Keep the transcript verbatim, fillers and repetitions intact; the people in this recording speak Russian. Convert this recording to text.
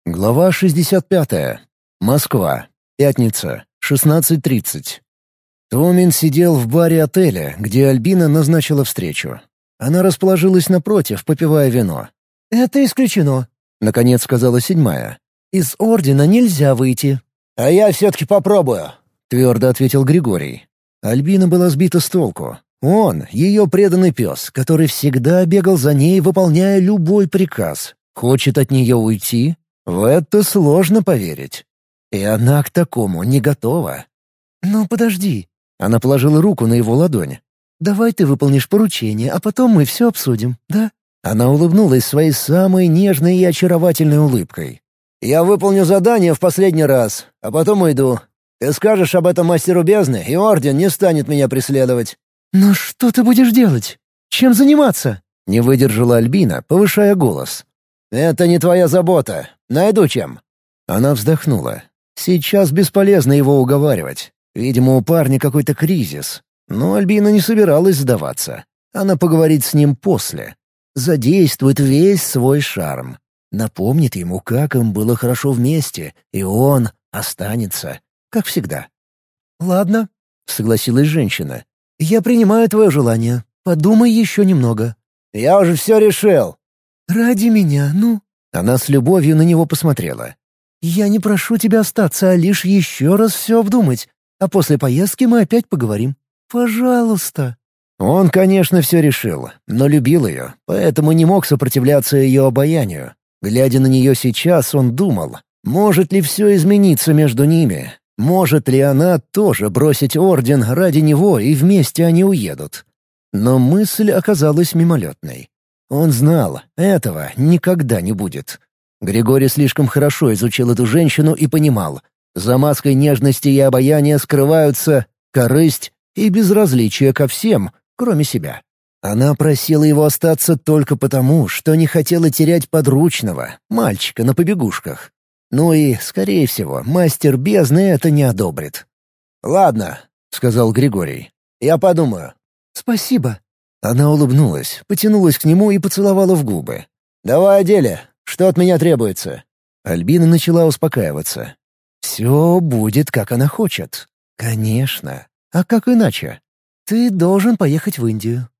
Глава шестьдесят пятая. Москва. Пятница. шестнадцать тридцать. Томин сидел в баре отеля, где Альбина назначила встречу. Она расположилась напротив, попивая вино. «Это исключено», — наконец сказала седьмая. «Из ордена нельзя выйти». «А я все-таки попробую», — твердо ответил Григорий. Альбина была сбита с толку. Он — ее преданный пес, который всегда бегал за ней, выполняя любой приказ. Хочет от нее уйти? В это сложно поверить. И она к такому не готова. «Ну, подожди». Она положила руку на его ладонь. «Давай ты выполнишь поручение, а потом мы все обсудим, да?» Она улыбнулась своей самой нежной и очаровательной улыбкой. «Я выполню задание в последний раз, а потом уйду. Ты скажешь об этом мастеру бездны, и Орден не станет меня преследовать». «Но что ты будешь делать? Чем заниматься?» — не выдержала Альбина, повышая голос. «Это не твоя забота. Найду чем». Она вздохнула. Сейчас бесполезно его уговаривать. Видимо, у парня какой-то кризис. Но Альбина не собиралась сдаваться. Она поговорит с ним после. Задействует весь свой шарм. Напомнит ему, как им было хорошо вместе, и он останется, как всегда. «Ладно», — согласилась женщина. «Я принимаю твое желание. Подумай еще немного». «Я уже все решил». «Ради меня, ну?» Она с любовью на него посмотрела. «Я не прошу тебя остаться, а лишь еще раз все обдумать. А после поездки мы опять поговорим. Пожалуйста». Он, конечно, все решил, но любил ее, поэтому не мог сопротивляться ее обаянию. Глядя на нее сейчас, он думал, может ли все измениться между ними. Может ли она тоже бросить орден ради него, и вместе они уедут? Но мысль оказалась мимолетной. Он знал, этого никогда не будет. Григорий слишком хорошо изучил эту женщину и понимал, за маской нежности и обаяния скрываются корысть и безразличие ко всем, кроме себя. Она просила его остаться только потому, что не хотела терять подручного, мальчика на побегушках. Ну и, скорее всего, мастер бездны это не одобрит. «Ладно», — сказал Григорий. «Я подумаю». «Спасибо». Она улыбнулась, потянулась к нему и поцеловала в губы. «Давай о деле. Что от меня требуется?» Альбина начала успокаиваться. «Все будет, как она хочет. Конечно. А как иначе?» «Ты должен поехать в Индию.